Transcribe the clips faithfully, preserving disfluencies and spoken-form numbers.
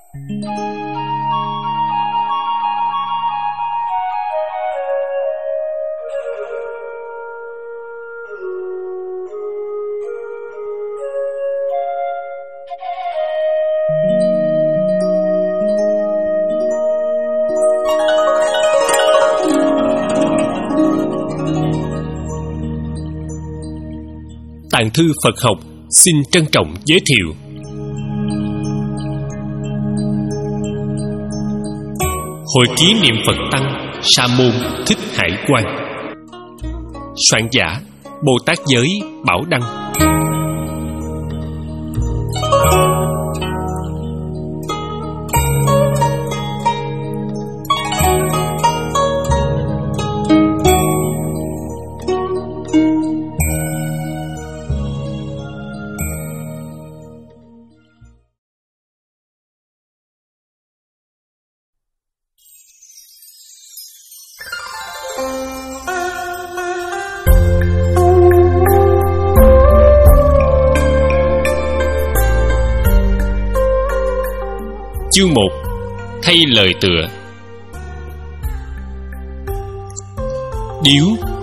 Tàng thư Phật học xin trân trọng giới thiệu Hồi ký niệm Phật Tăng Sa môn Thích Hải Quan. Soạn giả Bồ Tát Giới Bảo Đăng. Chương một. Thay lời tựa. Điếu.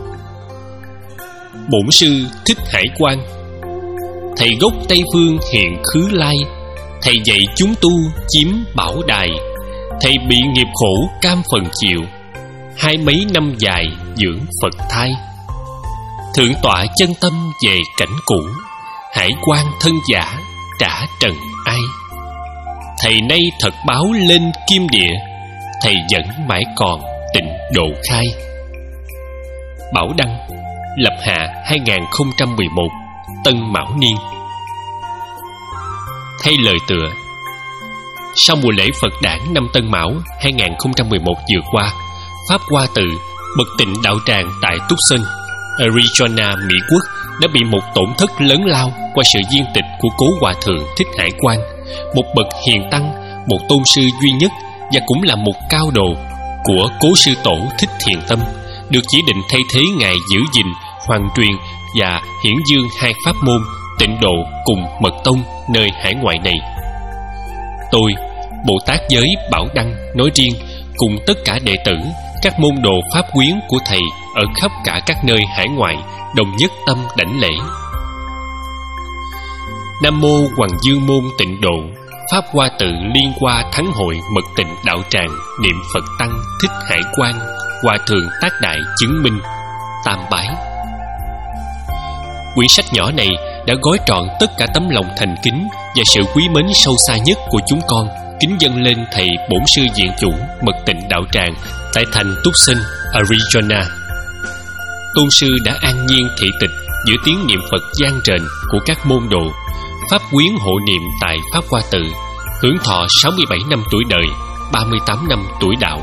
Bổn sư Thích Hải Quan, thầy gốc Tây Phương hiện khứ lai. Thầy dạy chúng tu chiếm bảo đài. Thầy bị nghiệp khổ cam phần chịu. Hai mấy năm dài dưỡng Phật thai. Thượng tọa chân tâm về cảnh cũ. Hải quan thân giả trả trần ai. Thầy nay thật báo lên kim địa. Thầy vẫn mãi còn tịnh độ khai. Bảo Đăng, lập hạ hai nghìn không trăm mười một, Tân Mão Niên. Thay lời tựa. Sau mùa lễ Phật đản năm Tân Mão hai nghìn không trăm mười một vừa qua, Pháp Hoa Tự, bậc tịnh đạo tràng tại Tucson, Arizona, Mỹ Quốc đã bị một tổn thất lớn lao qua sự viên tịch của cố hòa thượng Thích Hải Quan, một bậc hiền tăng, một tôn sư duy nhất và cũng là một cao đồ của cố sư tổ Thích Thiền Tâm, được chỉ định thay thế ngài giữ gìn, hoàn truyền và hiển dương hai pháp môn tịnh độ cùng mật tông nơi hải ngoại này. Tôi, Bồ Tát Giới Bảo Đăng nói riêng, cùng tất cả đệ tử, các môn đồ pháp quyến của thầy ở khắp cả các nơi hải ngoại, đồng nhất tâm đảnh lễ. Nam mô Hoàng Dương môn tịnh độ, Pháp Hoa Tự liên hoa thắng hội mật tịnh đạo tràng niệm Phật Tăng Thích Hải Quan, Hòa thượng tác đại chứng minh. Tam bái. Quyển sách nhỏ này đã gói trọn tất cả tấm lòng thành kính và sự quý mến sâu xa nhất của chúng con, kính dâng lên thầy bổn sư viện chủ mật tịnh đạo tràng tại thành Tucson, Arizona. Tôn sư đã an nhiên thị tịch giữa tiếng niệm Phật vang rền của các môn đồ, pháp quyến hộ niệm tại Pháp Hoa Tự, hưởng thọ sáu mươi bảy năm tuổi đời, ba mươi tám năm tuổi đạo.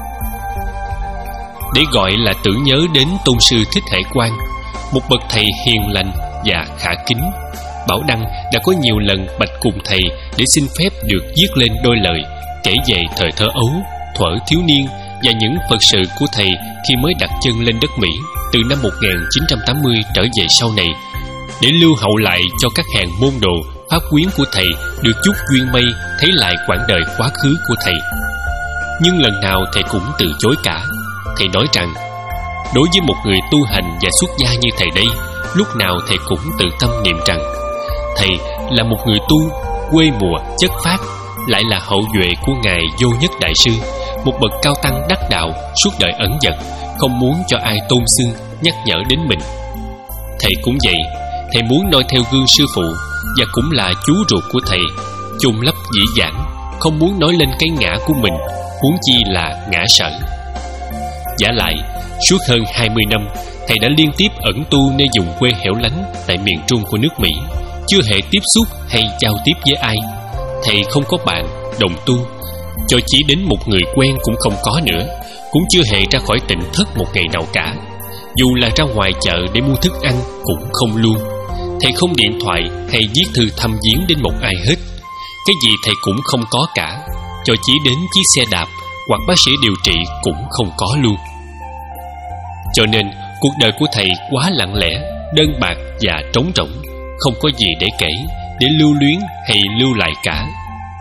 Để gọi là tưởng nhớ đến tôn sư Thích Hải Quan, một bậc thầy hiền lành và khả kính, Bảo Đăng đã có nhiều lần bạch cùng thầy để xin phép được viết lên đôi lời kể về thời thơ ấu, thuở thiếu niên và những Phật sự của thầy khi mới đặt chân lên đất Mỹ từ năm một nghìn chín trăm tám mươi trở về sau này, để lưu hậu lại cho các hàng môn đồ pháp quyến của thầy được chút duyên mây thấy lại quãng đời quá khứ của thầy. Nhưng lần nào thầy cũng từ chối cả. Thầy nói rằng đối với một người tu hành và xuất gia như thầy đây, lúc nào thầy cũng tự tâm niệm rằng thầy là một người tu quê mùa chất phát, lại là hậu duệ của ngài Vô Nhất Đại Sư, một bậc cao tăng đắc đạo suốt đời ẩn dật, không muốn cho ai tôn xưng nhắc nhở đến mình. Thầy cũng vậy, thầy muốn noi theo gương sư phụ và cũng là chú ruột của thầy, chôn lấp dĩ vãng, không muốn nói lên cái ngã của mình, huống chi là ngã sở. Vả lại, suốt hơn hai mươi năm, thầy đã liên tiếp ẩn tu nơi vùng quê hẻo lánh tại miền Trung của nước Mỹ, chưa hề tiếp xúc hay giao tiếp với ai. Thầy không có bạn, đồng tu, cho chỉ đến một người quen cũng không có nữa, cũng chưa hề ra khỏi tỉnh thất một ngày nào cả. Dù là ra ngoài chợ để mua thức ăn cũng không luôn. Thầy không điện thoại hay viết thư thăm viếng đến một ai hết. Cái gì thầy cũng không có cả, cho chỉ đến chiếc xe đạp hoặc bác sĩ điều trị cũng không có luôn. Cho nên cuộc đời của thầy quá lặng lẽ, đơn bạc và trống rỗng, không có gì để kể, để lưu luyến hay lưu lại cả.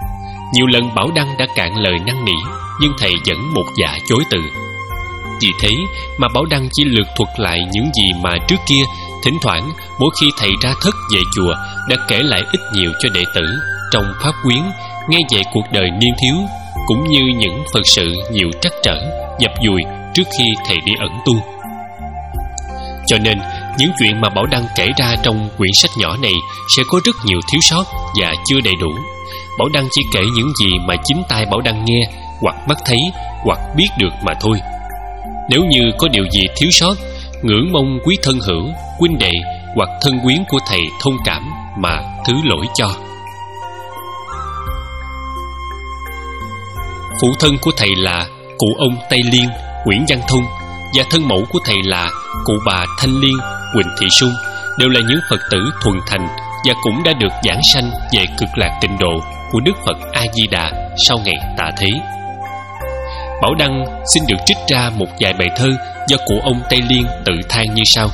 Nhiều lần Bảo Đăng đã cạn lời năn nỉ, nhưng thầy vẫn một dạ chối từ. Vì thế mà Bảo Đăng chỉ lược thuật lại những gì mà trước kia thỉnh thoảng mỗi khi thầy ra thất về chùa đã kể lại ít nhiều cho đệ tử trong pháp quyến, nghe về cuộc đời niên thiếu, cũng như những phật sự nhiều trắc trở dập dùi trước khi thầy đi ẩn tu. Cho nên những chuyện mà Bảo Đăng kể ra trong quyển sách nhỏ này sẽ có rất nhiều thiếu sót và chưa đầy đủ. Bảo Đăng chỉ kể những gì mà chính tai Bảo Đăng nghe, hoặc mắt thấy, hoặc biết được mà thôi. Nếu như có điều gì thiếu sót, ngưỡng mong quý thân hữu, huynh đệ hoặc thân quyến của thầy thông cảm mà thứ lỗi cho. Phụ thân của thầy là cụ ông Tây Liên, Nguyễn Văn Thông, và thân mẫu của thầy là cụ bà Thanh Liên, Huỳnh Thị Sung, đều là những Phật tử thuần thành và cũng đã được giảng sanh về cực lạc tịnh độ của Đức Phật A Di Đà sau ngày tạ thế. Bảo Đăng xin được trích ra một vài bài thơ do cụ ông Tây Liên tự than như sau: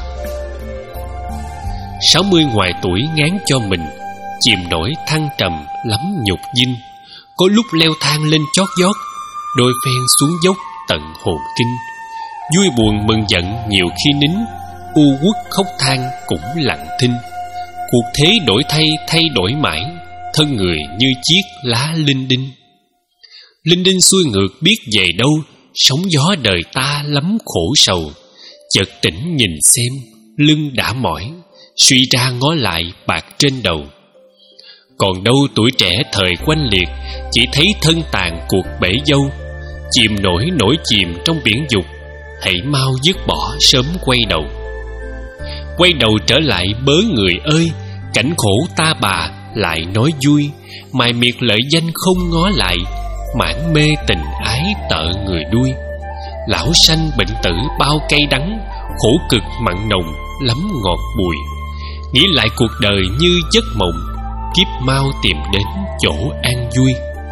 Sáu mươi ngoài tuổi ngán cho mình, chìm nổi thăng trầm lắm nhục dinh. Có lúc leo thang lên chót vót, đôi phen xuống dốc tận hồn kinh. Vui buồn mừng giận nhiều khi nín, u uất khóc than cũng lặng thinh. Cuộc thế đổi thay thay đổi mãi, thân người như chiếc lá linh đinh. Linh đinh xuôi ngược biết về đâu, sóng gió đời ta lắm khổ sầu. Chợt tỉnh nhìn xem, lưng đã mỏi, suy ra ngó lại bạc trên đầu. Còn đâu tuổi trẻ thời quanh liệt, chỉ thấy thân tàn cuộc bể dâu. Chìm nổi nổi chìm trong biển dục, hãy mau dứt bỏ sớm quay đầu. Quay đầu trở lại bớ người ơi, cảnh khổ ta bà lại nói vui. Mài miệt lợi danh không ngó lại, mãn mê tình ái tợ người đuôi. Lão sanh bệnh tử bao cay đắng, khổ cực mặn nồng lắm ngọt bùi. Nghĩ lại cuộc đời như giấc mộng, kiếp mau tìm đến chỗ an vui.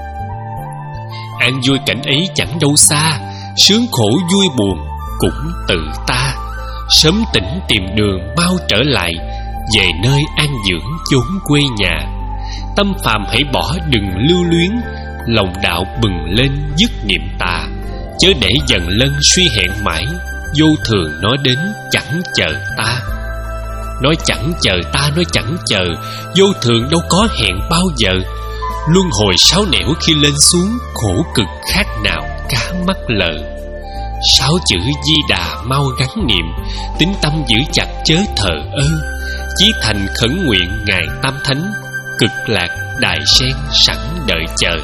An vui cảnh ấy chẳng đâu xa, sướng khổ vui buồn cũng tự ta. Sớm tỉnh tìm đường mau trở lại, về nơi an dưỡng chốn quê nhà. Tâm phàm hãy bỏ đừng lưu luyến, lòng đạo bừng lên dứt niệm tà. Chớ để dần lân suy hẹn mãi, vô thường nói đến chẳng chờ ta. Nói chẳng chờ ta, nói chẳng chờ, vô thường đâu có hẹn bao giờ. Luân hồi sáu nẻo khi lên xuống, khổ cực khác nào cá mắc lợ. Sáu chữ Di Đà mau gắn niệm, tín tâm giữ chặt chớ thờ ơ. Chí thành khẩn nguyện ngài Tam Thánh, cực lạc đài sen sẵn đợi chờ.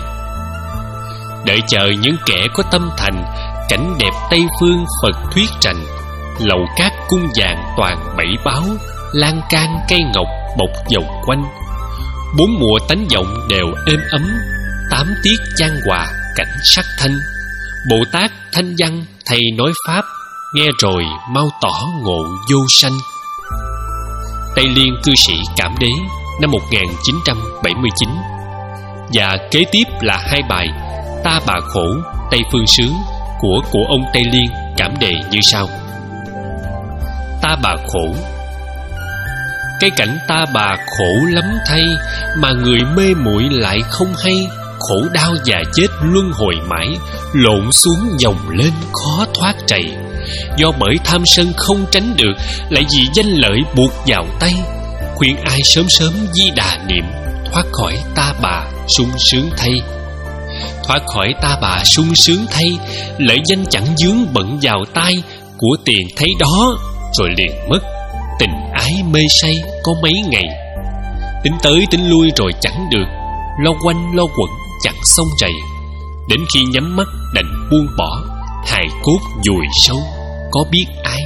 Đợi chờ những kẻ có tâm thành, cảnh đẹp Tây Phương Phật thuyết trành. Lầu cát cung vàng toàn bảy báo, lan can cây ngọc bọc vòng quanh. Bốn mùa tánh giọng đều êm ấm, tám tiết chan hòa cảnh sắc thanh. Bồ Tát thanh văn thầy nói pháp, nghe rồi mau tỏ ngộ vô sanh. Tây Liên cư sĩ Cảm Đế năm một nghìn chín trăm bảy mươi chín. Và kế tiếp là hai bài Ta Bà Khổ, Tây Phương Sướng của của ông Tây Liên cảm đề như sau: Ta bà khổ. Cái cảnh ta bà khổ lắm thay, mà người mê muội lại không hay. Khổ đau và chết luân hồi mãi, lộn xuống dòng lên khó thoát chày. Do bởi tham sân không tránh được, lại vì danh lợi buộc vào tay. Khuyên ai sớm sớm Di Đà niệm, thoát khỏi ta bà sung sướng thay. Thoát khỏi ta bà sung sướng thay, lợi danh chẳng dướng bận vào tay. Của tiền thấy đó rồi liền mất, tình ái mê say có mấy ngày. Tính tới tính lui rồi chẳng được, lo quanh lo quẩn chẳng xong rầy. Đến khi nhắm mắt đành buông bỏ, hài cốt vùi sâu có biết ai.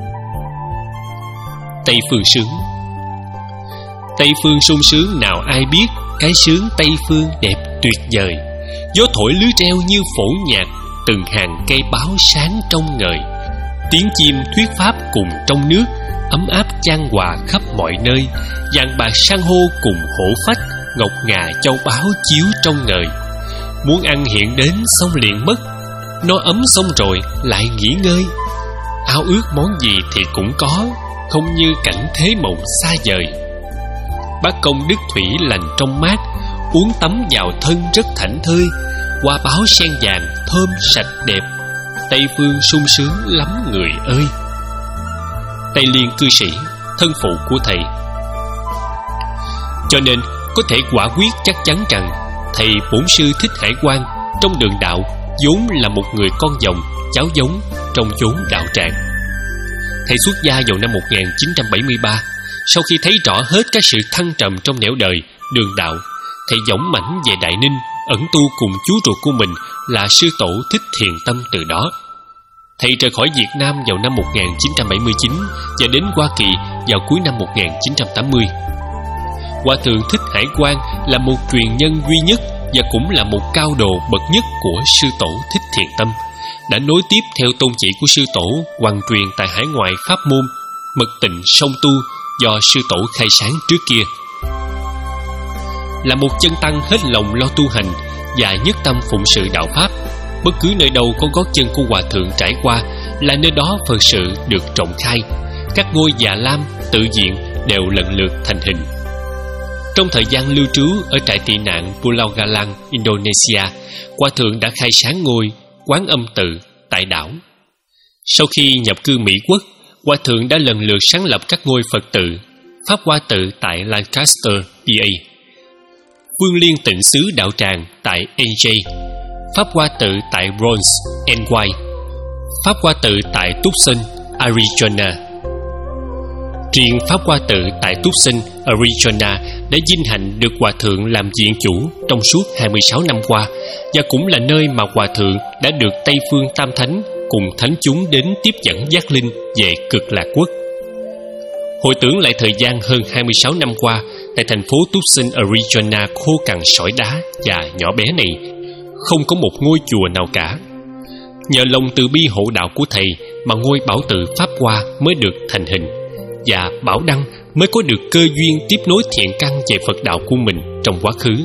Tây Phương Sướng. Tây Phương sung sướng nào ai biết, cái sướng Tây Phương đẹp tuyệt vời. Gió thổi lưới treo như phổ nhạc, từng hàng cây báo sáng trong ngời. Tiếng chim thuyết pháp cùng trong nước, ấm áp chan hòa khắp mọi nơi. Vàng bạc san hô cùng hổ phách, ngọc ngà châu báu chiếu trong ngời. Muốn ăn hiện đến xong liền mất, no ấm xong rồi lại nghỉ ngơi. Ao ước món gì thì cũng có, không như cảnh thế mộng xa vời. Bát công đức thủy lành trong mát, uống tắm vào thân rất thảnh thơi. Hoa báo sen vàng thơm sạch đẹp, Tây phương sung sướng lắm người ơi. Tây Liên cư sĩ, thân phụ của thầy. Cho nên có thể quả quyết chắc chắn rằng thầy bổn sư Thích Hải Quang trong đường đạo vốn là một người con dòng cháu giống trong chốn đạo tràng. Thầy xuất gia vào năm một nghìn chín trăm bảy mươi ba. Sau khi thấy rõ hết các sự thăng trầm trong nẻo đời đường đạo, thầy dõng mãnh về Đại Ninh ẩn tu cùng chú ruột của mình là sư tổ Thích Thiền Tâm. Từ đó thầy rời khỏi Việt Nam vào năm một nghìn chín trăm bảy mươi chín và đến Hoa Kỳ vào cuối năm một nghìn chín trăm tám mươi. Hòa thượng Thích Hải Quang là một truyền nhân duy nhất và cũng là một cao đồ bậc nhất của sư tổ Thích Thiền Tâm, đã nối tiếp theo tôn chỉ của sư tổ hoàn truyền tại hải ngoại pháp môn mật tịnh song tu do sư tổ khai sáng trước kia. Là một chân tăng hết lòng lo tu hành và nhất tâm phụng sự đạo pháp, bất cứ nơi đâu có gót chân của hòa thượng trải qua là nơi đó Phật sự được trọng khai. Các ngôi già lam tự viện đều lần lượt thành hình. Trong thời gian lưu trú ở trại tị nạn Pulau Galang, Indonesia, hòa thượng đã khai sáng ngôi Quán Âm Tự tại đảo. Sau khi nhập cư Mỹ Quốc, hòa thượng đã lần lượt sáng lập các ngôi Phật tự: Pháp Hoa Tự tại Lancaster, pê a; Phương Liên Tịnh Xứ Đạo Tràng tại en gi; Pháp Hoa Tự tại Bronx, en goai; Pháp Hoa Tự tại Tucson, Arizona. Riêng Pháp Hoa Tự tại Tucson, Arizona đã vinh hạnh được hòa thượng làm viện chủ trong suốt hai mươi sáu năm qua, và cũng là nơi mà hòa thượng đã được Tây Phương Tam Thánh cùng thánh chúng đến tiếp dẫn giác linh về Cực Lạc Quốc. Hồi tưởng lại thời gian hơn hai mươi sáu năm qua tại thành phố Tucson, Arizona khô cằn sỏi đá và nhỏ bé này, không có một ngôi chùa nào cả. Nhờ lòng từ bi hộ đạo của thầy mà ngôi Bảo Tự Pháp Hoa mới được thành hình, và Bảo Đăng mới có được cơ duyên tiếp nối thiện căn về Phật đạo của mình trong quá khứ.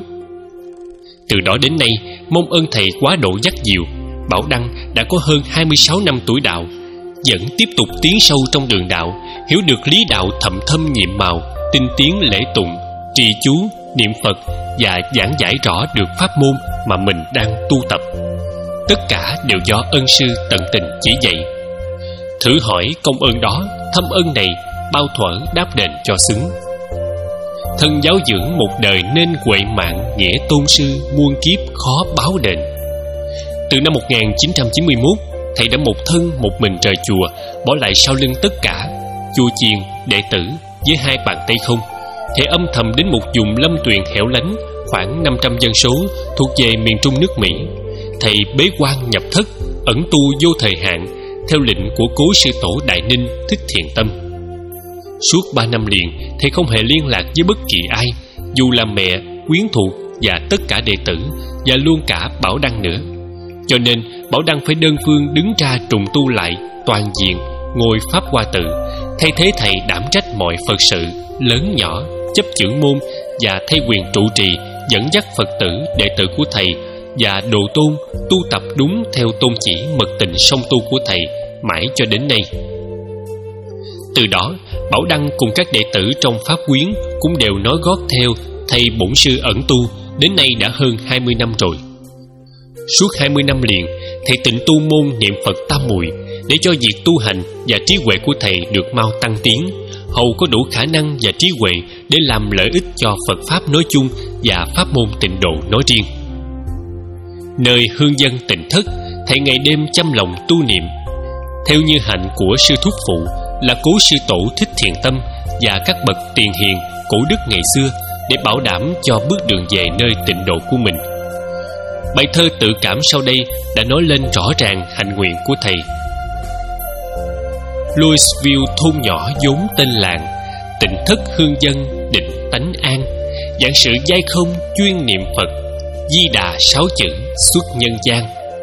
Từ đó đến nay, mong ơn thầy quá độ dắt dìu, Bảo Đăng đã có hơn hai mươi sáu năm tuổi đạo, vẫn tiếp tục tiến sâu trong đường đạo, hiểu được lý đạo thậm thâm nhiệm màu, tinh tiến lễ tụng, trì chú, niệm Phật và giảng giải rõ được pháp môn mà mình đang tu tập. Tất cả đều do ân sư tận tình chỉ dạy. Thử hỏi công ơn đó, thâm ân này bao thuở đáp đền cho xứng. Thân giáo dưỡng một đời nên huệ mạng, nghĩa tôn sư muôn kiếp khó báo đền. Từ năm một nghìn chín trăm chín mươi mốt, thầy đã một thân một mình rời chùa, bỏ lại sau lưng tất cả chùa chiền, đệ tử với hai bàn tay không. Thầy âm thầm đến một vùng lâm tuyền hẻo lánh khoảng năm trăm dân số thuộc về miền Trung nước Mỹ. Thầy bế quan nhập thất, ẩn tu vô thời hạn theo lệnh của cố sư tổ Đại Ninh Thích Thiền Tâm. Suốt ba năm liền, thầy không hề liên lạc với bất kỳ ai, dù là mẹ, quyến thuộc và tất cả đệ tử, và luôn cả Bảo Đăng nữa. Cho nên Bảo Đăng phải đơn phương đứng ra trùng tu lại toàn diện ngôi Pháp Hoa Tự, thay thế thầy đảm trách mọi Phật sự lớn nhỏ, chấp chưởng môn và thay quyền trụ trì, dẫn dắt Phật tử đệ tử của thầy và độ tôn tu tập đúng theo tôn chỉ mật tịnh song tu của thầy mãi cho đến nay. Từ đó, Bảo Đăng cùng các đệ tử trong pháp quyến cũng đều nối gót theo thầy bổn sư ẩn tu đến nay đã hơn hai mươi năm rồi. Suốt hai mươi năm liền, thầy tịnh tu môn niệm Phật tam muội để cho việc tu hành và trí huệ của thầy được mau tăng tiến, hầu có đủ khả năng và trí huệ để làm lợi ích cho Phật Pháp nói chung và pháp môn tịnh độ nói riêng. Nơi hương dân tịnh thất, thầy ngày đêm chăm lòng tu niệm, theo như hạnh của sư thúc phụ là cố sư tổ Thích Thiền Tâm và các bậc tiền hiền cổ đức ngày xưa, để bảo đảm cho bước đường về nơi tịnh độ của mình. Bài thơ tự cảm sau đây đã nói lên rõ ràng hạnh nguyện của thầy. Louisville thôn nhỏ vốn tên làng, tịnh thất hương dân định tánh an, giảng sự giai không chuyên niệm Phật, Di Đà sáu chữ xuất nhân gian.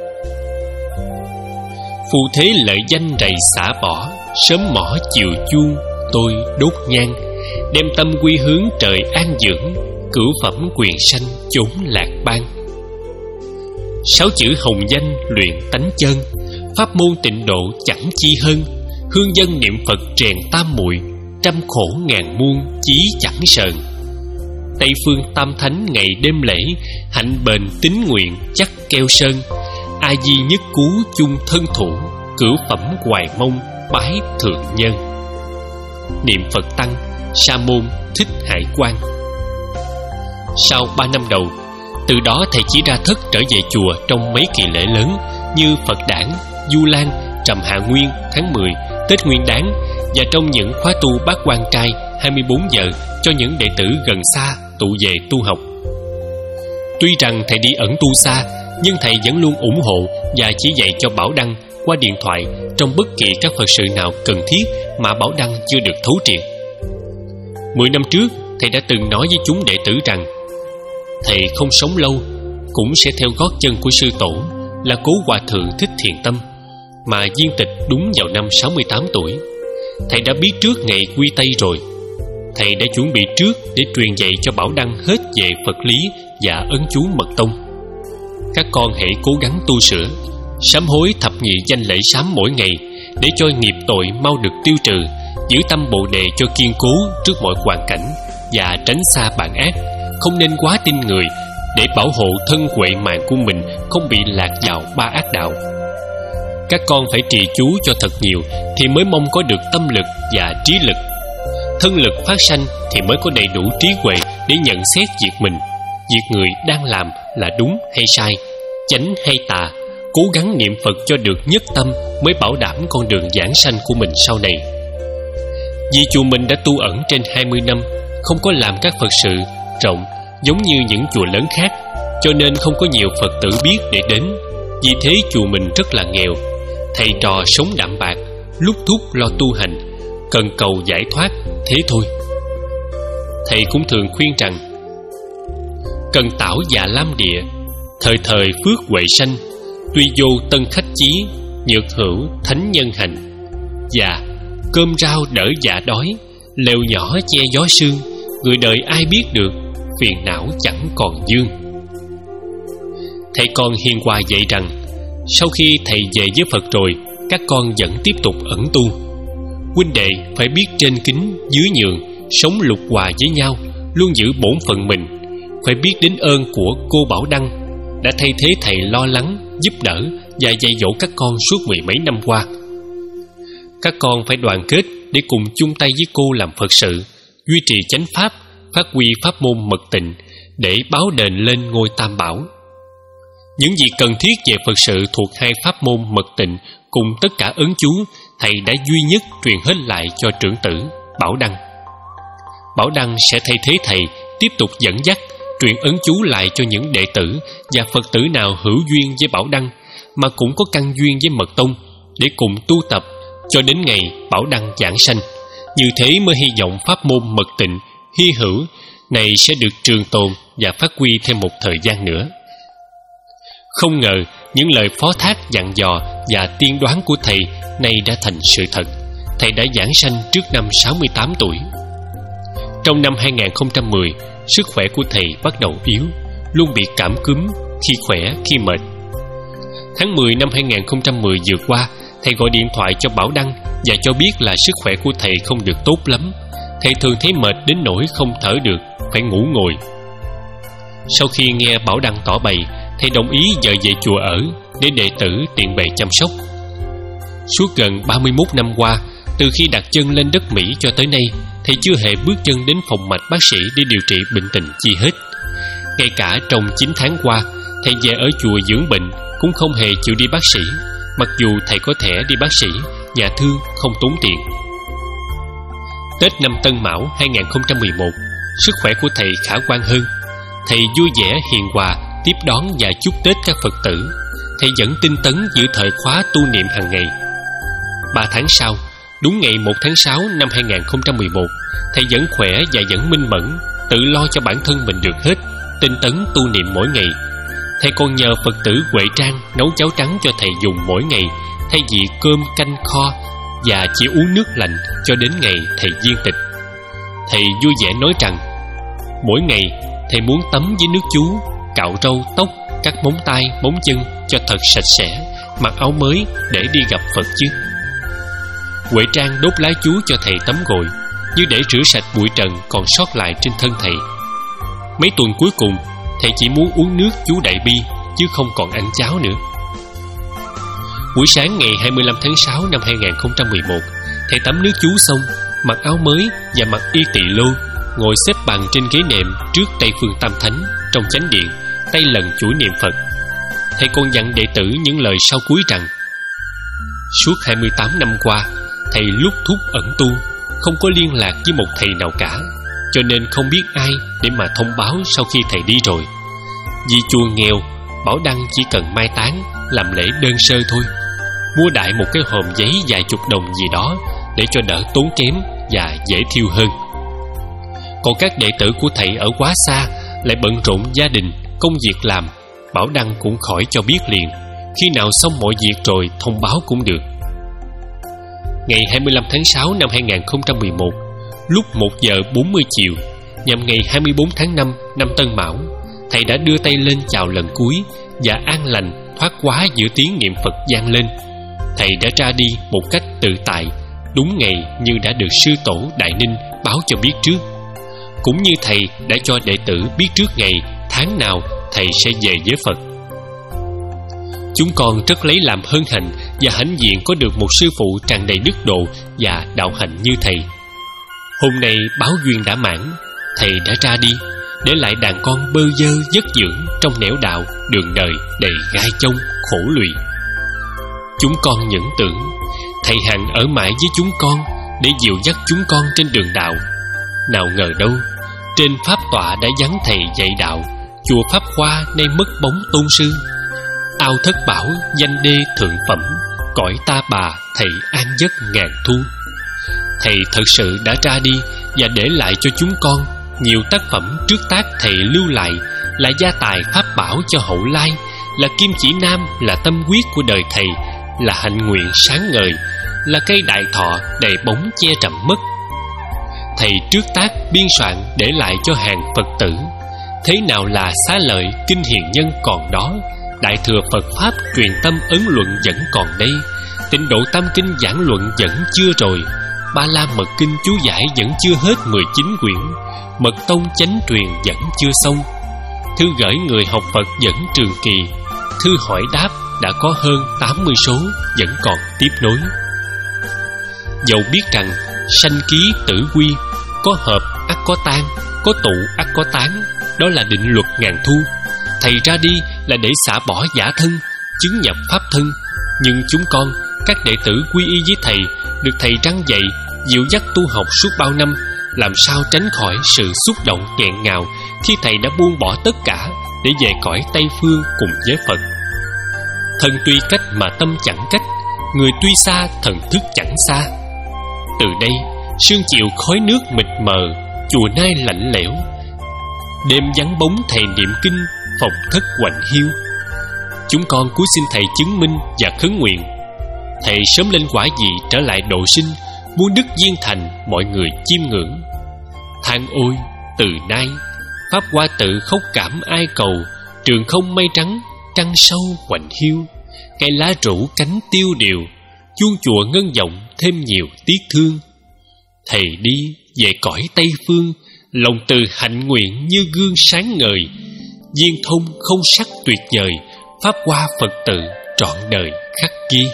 Phù thế lợi danh rầy xả bỏ, sớm mỏ chiều chuông tôi đốt nhang, đem tâm quy hướng trời an dưỡng, cửu phẩm quyền sanh chốn lạc ban. Sáu chữ hồng danh luyện tánh chân, pháp môn tịnh độ chẳng chi hơn, hương dân niệm Phật rèn tam muội, trăm khổ ngàn muôn chí chẳng sờn. Tây phương tam thánh ngày đêm lễ, hạnh bền tín nguyện chắc keo sơn. A di nhất cú chung thân thủ, cửu phẩm hoài mong bái thượng nhân. Niệm Phật tăng, sa môn Thích Hải Quan. Sau ba năm đầu, từ đó thầy chỉ ra thất trở về chùa trong mấy kỳ lễ lớn như Phật đản, Du Lan, Trầm Hạ Nguyên tháng mười, Tết Nguyên Đán, và trong những khóa tu bát quan trai hai mươi bốn giờ cho những đệ tử gần xa tụ về tu học. Tuy rằng thầy đi ẩn tu xa, nhưng thầy vẫn luôn ủng hộ và chỉ dạy cho Bảo Đăng qua điện thoại trong bất kỳ các Phật sự nào cần thiết mà Bảo Đăng chưa được thấu triệt. Mười năm trước, thầy đã từng nói với chúng đệ tử rằng thầy không sống lâu, cũng sẽ theo gót chân của sư tổ là Cố Hòa Thượng Thích Thiện Tâm, mà viên tịch đúng vào năm sáu mươi tám tuổi. Thầy đã biết trước ngày quy Tây rồi. Thầy đã chuẩn bị trước để truyền dạy cho Bảo Đăng hết về Phật lý và ấn chú mật tông. Các con hãy cố gắng tu sửa, sám hối thập nhị danh lễ sám mỗi ngày, để cho nghiệp tội mau được tiêu trừ, giữ tâm Bồ đề cho kiên cố trước mọi hoàn cảnh, và tránh xa bản ác. Không nên quá tin người, để bảo hộ thân huệ mạng của mình không bị lạc vào ba ác đạo. Các con phải trì chú cho thật nhiều thì mới mong có được tâm lực và trí lực. Thân lực phát sanh thì mới có đầy đủ trí huệ để nhận xét việc mình, việc người đang làm là đúng hay sai, chánh hay tà. Cố gắng niệm Phật cho được nhất tâm mới bảo đảm con đường giảng sanh của mình sau này. Vì chùa mình đã tu ẩn trên hai mươi năm, không có làm các Phật sự rộng giống như những chùa lớn khác, cho nên không có nhiều Phật tử biết để đến. Vì thế chùa mình rất là nghèo. Thầy trò sống đạm bạc, lúc thúc lo tu hành, cần cầu giải thoát, thế thôi. Thầy cũng thường khuyên rằng cần tảo dạ lam địa, thời thời phước huệ sanh, tuy vô tân khách chí, nhược hữu thánh nhân hành. Và cơm rau đỡ dạ đói, lều nhỏ che gió sương, người đời ai biết được, phiền não chẳng còn dương. Thầy còn hiền hòa dạy rằng sau khi thầy về với Phật rồi, các con vẫn tiếp tục ẩn tu. Huynh đệ phải biết trên kính dưới nhường, sống lục hòa với nhau, luôn giữ bổn phận mình. Phải biết đến ơn của cô Bảo Đăng đã thay thế thầy lo lắng, giúp đỡ và dạy dỗ các con suốt mười mấy năm qua. Các con phải đoàn kết để cùng chung tay với cô làm Phật sự, duy trì chánh pháp, phát huy pháp môn mật tịnh để báo đền lên ngôi Tam Bảo. Những gì cần thiết về Phật sự thuộc hai pháp môn mật tịnh cùng tất cả ấn chú, thầy đã duy nhất truyền hết lại cho trưởng tử Bảo Đăng. Bảo Đăng sẽ thay thế thầy, tiếp tục dẫn dắt, truyền ấn chú lại cho những đệ tử và Phật tử nào hữu duyên với Bảo Đăng, mà cũng có căn duyên với mật tông, để cùng tu tập cho đến ngày Bảo Đăng giảng sanh. Như thế mới hy vọng pháp môn mật tịnh hy hữu này sẽ được trường tồn và phát huy thêm một thời gian nữa. Không ngờ những lời phó thác dặn dò và tiên đoán của thầy nay đã thành sự thật. Thầy đã giảng sanh trước năm sáu mươi tám tuổi. Trong năm hai không một không, sức khỏe của thầy bắt đầu yếu, luôn bị cảm cúm, khi khỏe khi mệt. Tháng mười năm hai không một không vừa qua, thầy gọi điện thoại cho Bảo Đăng và cho biết là sức khỏe của thầy không được tốt lắm. Thầy thường thấy mệt đến nỗi không thở được, phải ngủ ngồi. Sau khi nghe Bảo Đăng tỏ bày, thầy đồng ý dời về chùa ở để đệ tử tiện bề chăm sóc. Suốt gần ba mươi mốt năm qua, từ khi đặt chân lên đất Mỹ cho tới nay, thầy chưa hề bước chân đến phòng mạch bác sĩ để điều trị bệnh tình chi hết. Ngay cả trong chín tháng qua, thầy về ở chùa dưỡng bệnh cũng không hề chịu đi bác sĩ, mặc dù thầy có thẻ đi bác sĩ, nhà thương, không tốn tiền. Tết năm Tân Mão hai không một một, sức khỏe của thầy khả quan hơn. Thầy vui vẻ hiền hòa tiếp đón và chúc Tết các Phật tử. Thầy vẫn tinh tấn giữ thời khóa tu niệm hàng ngày. Ba tháng sau, đúng ngày một tháng sáu năm hai không một một, thầy vẫn khỏe và vẫn minh mẫn, tự lo cho bản thân mình được hết, tinh tấn tu niệm mỗi ngày. Thầy còn nhờ Phật tử Huệ Trang nấu cháo trắng cho thầy dùng mỗi ngày, thay vì cơm canh kho, và chỉ uống nước lạnh cho đến ngày thầy viên tịch. Thầy vui vẻ nói rằng mỗi ngày thầy muốn tắm với nước chú, cạo râu tóc, cắt móng tay móng chân cho thật sạch sẽ, mặc áo mới để đi gặp Phật chứ. Huệ Trang đốt lá chú cho thầy tắm gội, như để rửa sạch bụi trần còn sót lại trên thân thầy. Mấy tuần cuối cùng, thầy chỉ muốn uống nước chú Đại Bi, chứ không còn ăn cháo nữa. Buổi sáng ngày hai mươi lăm tháng sáu năm hai nghìn không trăm mười một, thầy tắm nước chú xong, mặc áo mới và mặc y tỳ lô, ngồi xếp bằng trên ghế nệm trước Tây Phương Tam Thánh trong chánh điện, tay lần chuỗi niệm Phật. Thầy còn dặn đệ tử những lời sau cuối rằng: suốt hai mươi tám năm qua, thầy lúc thúc ẩn tu, không có liên lạc với một thầy nào cả, cho nên không biết ai để mà thông báo sau khi thầy đi rồi. Vì chùa nghèo, Bảo Đăng chỉ cần mai táng, làm lễ đơn sơ thôi, mua đại một cái hòm giấy vài chục đồng gì đó để cho đỡ tốn kém và dễ thiêu hơn. Còn các đệ tử của thầy ở quá xa lại bận rộn gia đình, công việc làm, Bảo Đăng cũng khỏi cho biết liền, khi nào xong mọi việc rồi thông báo cũng được. Ngày hai mươi lăm tháng sáu năm hai nghìn không trăm mười một, lúc một giờ bốn mươi chiều, nhằm ngày hai mươi bốn tháng năm năm Tân Mão, thầy đã đưa tay lên chào lần cuối và an lành thoát quá giữa tiếng niệm Phật vang lên. Thầy đã ra đi một cách tự tại, đúng ngày như đã được sư tổ Đại Ninh báo cho biết trước, cũng như thầy đã cho đệ tử biết trước ngày, tháng nào thầy sẽ về với Phật. Chúng con rất lấy làm hân hạnh và hãnh diện có được một sư phụ tràn đầy đức độ và đạo hạnh như thầy. Hôm nay báo duyên đã mãn, thầy đã ra đi, để lại đàn con bơ vơ vất dưỡng trong nẻo đạo đường đời đầy gai chông khổ lụy. Chúng con nhẫn tưởng thầy hằng ở mãi với chúng con để dìu dắt chúng con trên đường đạo. Nào ngờ đâu, trên pháp tọa đã vắng thầy dạy đạo, chùa Pháp Hoa nay mất bóng tôn sư. Ao thất bảo danh đê thượng phẩm, cõi ta bà thầy an giấc ngàn thu. Thầy thật sự đã ra đi và để lại cho chúng con nhiều tác phẩm trước tác thầy lưu lại, là gia tài pháp bảo cho hậu lai, là kim chỉ nam, là tâm huyết của đời thầy, là hạnh nguyện sáng ngời, là cây đại thọ đầy bóng che trầm mất. Thầy trước tác biên soạn để lại cho hàng Phật tử. Thế nào là xá lợi kinh hiền nhân còn đó, đại thừa Phật pháp truyền tâm ấn luận vẫn còn đây, tịnh độ tam kinh giảng luận vẫn chưa rồi, ba la mật kinh chú giải vẫn chưa hết mười chín quyển, mật tông chánh truyền vẫn chưa xong, thư gửi người học Phật vẫn trường kỳ, thư hỏi đáp đã có hơn tám mươi số vẫn còn tiếp nối. Dẫu biết rằng sanh ký tử quy, có hợp ắt có tan, có tụ ắt có tán, đó là định luật ngàn thu. Thầy ra đi là để xả bỏ giả thân, chứng nhập pháp thân. Nhưng chúng con, các đệ tử quy y với thầy, được thầy răn dạy, dịu dắt tu học suốt bao năm, làm sao tránh khỏi sự xúc động nghẹn ngào khi thầy đã buông bỏ tất cả để về cõi Tây Phương cùng với Phật. Thân tuy cách mà tâm chẳng cách, người tuy xa thần thức chẳng xa. Từ đây sương chiều khói nước mịt mờ, chùa nay lạnh lẽo, đêm vắng bóng thầy niệm kinh, phòng thất hoạnh hiu. Chúng con cúi xin thầy chứng minh và khấn nguyện thầy sớm lên quả vị trở lại độ sinh, muôn đức viên thành, mọi người chiêm ngưỡng. Than ôi từ nay pháp hoa tự khóc cảm ai cầu, trường không mây trắng, trăng sâu hoạnh hiu, cây lá rủ cánh tiêu điều, chuông chùa ngân vọng thêm nhiều tiếc thương. Thầy đi về cõi Tây Phương, lòng từ hạnh nguyện như gương sáng ngời, viên thông không sắc tuyệt vời, pháp hoa Phật tự trọn đời khắc ghi.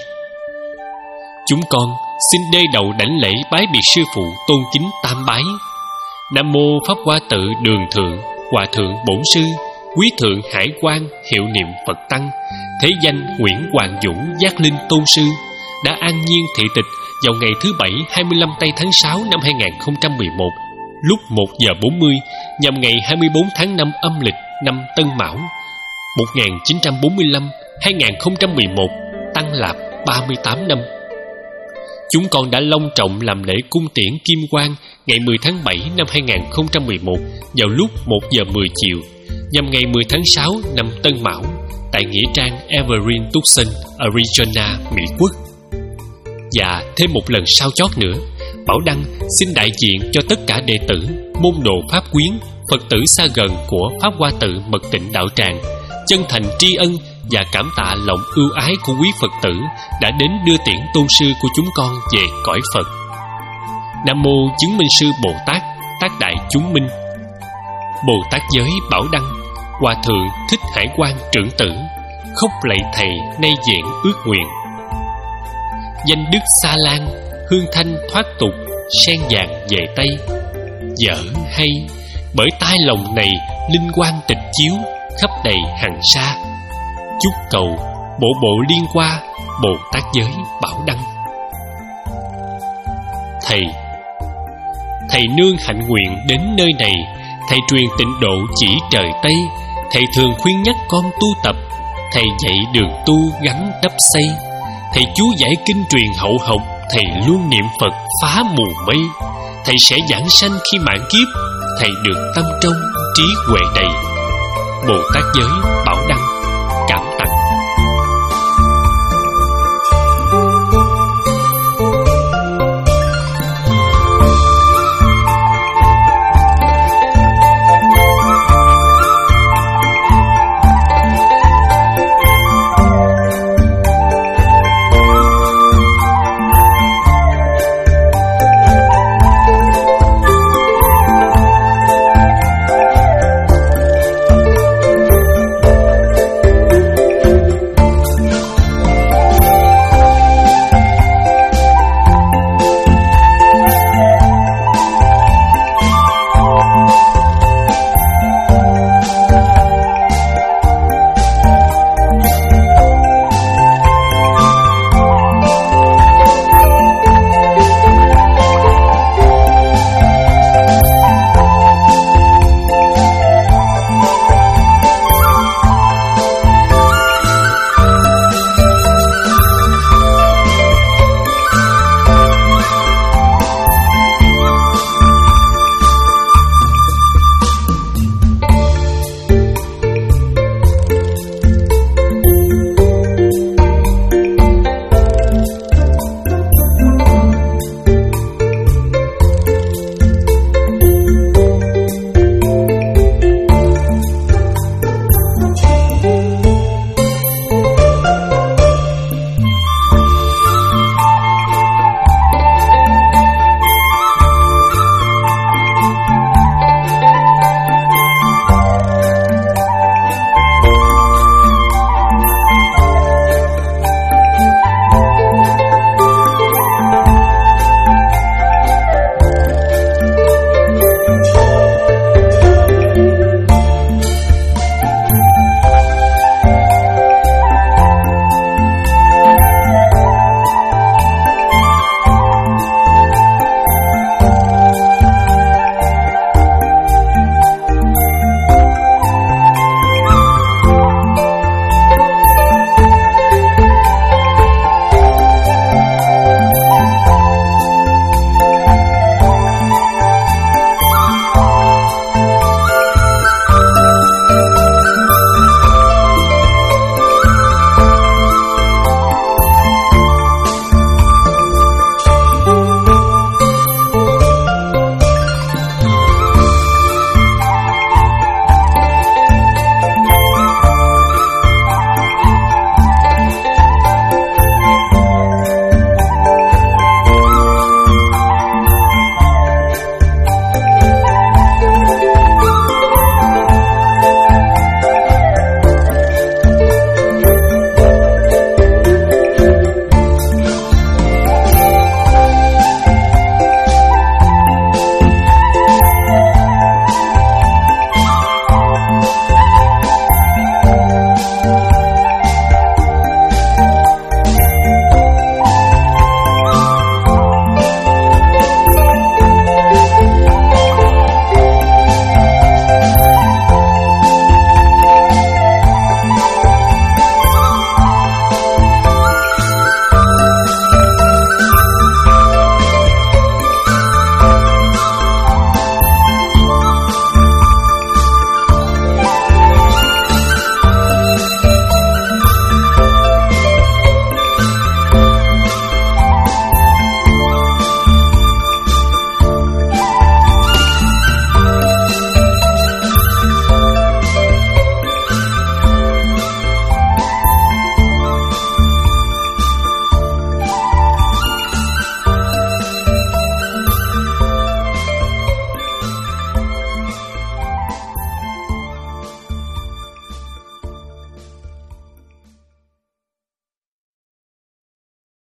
Chúng con xin đê đầu đảnh lễ bái biệt sư phụ tôn kính tam bái. Nam mô Pháp Hoa Tự Đường Thượng Hòa Thượng Bổn Sư Quý Thượng Hải Quan hiệu niệm Phật Tăng, thế danh Nguyễn Hoàng Vũ Giác Linh Tôn Sư, đã an nhiên thị tịch vào ngày thứ Bảy hai mươi lăm tây tháng sáu năm hai nghìn không trăm mười một, lúc một giờ bốn mươi, nhằm ngày hai mươi bốn tháng năm âm lịch năm Tân Mão một nghìn chín trăm bốn mươi lăm đến hai nghìn không trăm mười một, Tăng Lạp ba mươi tám năm. Chúng con đã long trọng làm lễ cung tiễn Kim Quang ngày mười tháng bảy năm hai nghìn không trăm mười một vào lúc một giờ mười chiều, nhằm ngày mười tháng sáu năm Tân Mão tại nghĩa trang Evergreen Tucson, Arizona, Mỹ Quốc. Và thêm một lần sau chót nữa, Bảo Đăng xin đại diện cho tất cả đệ tử, môn đồ Pháp Quyến, Phật tử xa gần của Pháp Hoa Tự Mật Tịnh Đạo Tràng chân thành tri ân và cảm tạ lòng ưu ái của quý Phật tử đã đến đưa tiễn tôn sư của chúng con về cõi Phật. Nam mô Chứng Minh Sư Bồ Tát, Tác Đại Chúng Minh. Bồ Tát giới Bảo Đăng, Hòa thượng Thích Hải Quan trưởng tử khóc lạy thầy nay vẹn ước nguyện. Danh đức Sa Lan, hương thanh thoát tục, sen vàng về Tây. Dở hay, bởi tai lòng này linh quang tịch chiếu, khắp đầy hàng sa. Chúc cầu bộ bộ liên qua, Bồ Tát giới Bảo Đăng. Thầy Thầy nương hạnh nguyện đến nơi này. Thầy truyền tịnh độ chỉ trời Tây. Thầy thường khuyên nhắc con tu tập. Thầy dạy đường tu gắn đắp xây. Thầy chú giải kinh truyền hậu học. Thầy luôn niệm Phật phá mù mây. Thầy sẽ giảng sanh khi mãn kiếp. Thầy được tâm trong trí huệ đầy. Bồ Tát giới Bảo